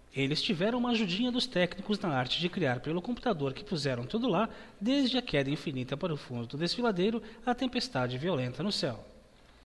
Eles tiveram uma ajudinha dos técnicos na arte de criar pelo computador que puseram tudo lá, desde a queda infinita para o fundo do desfiladeiro à tempestade violenta no céu.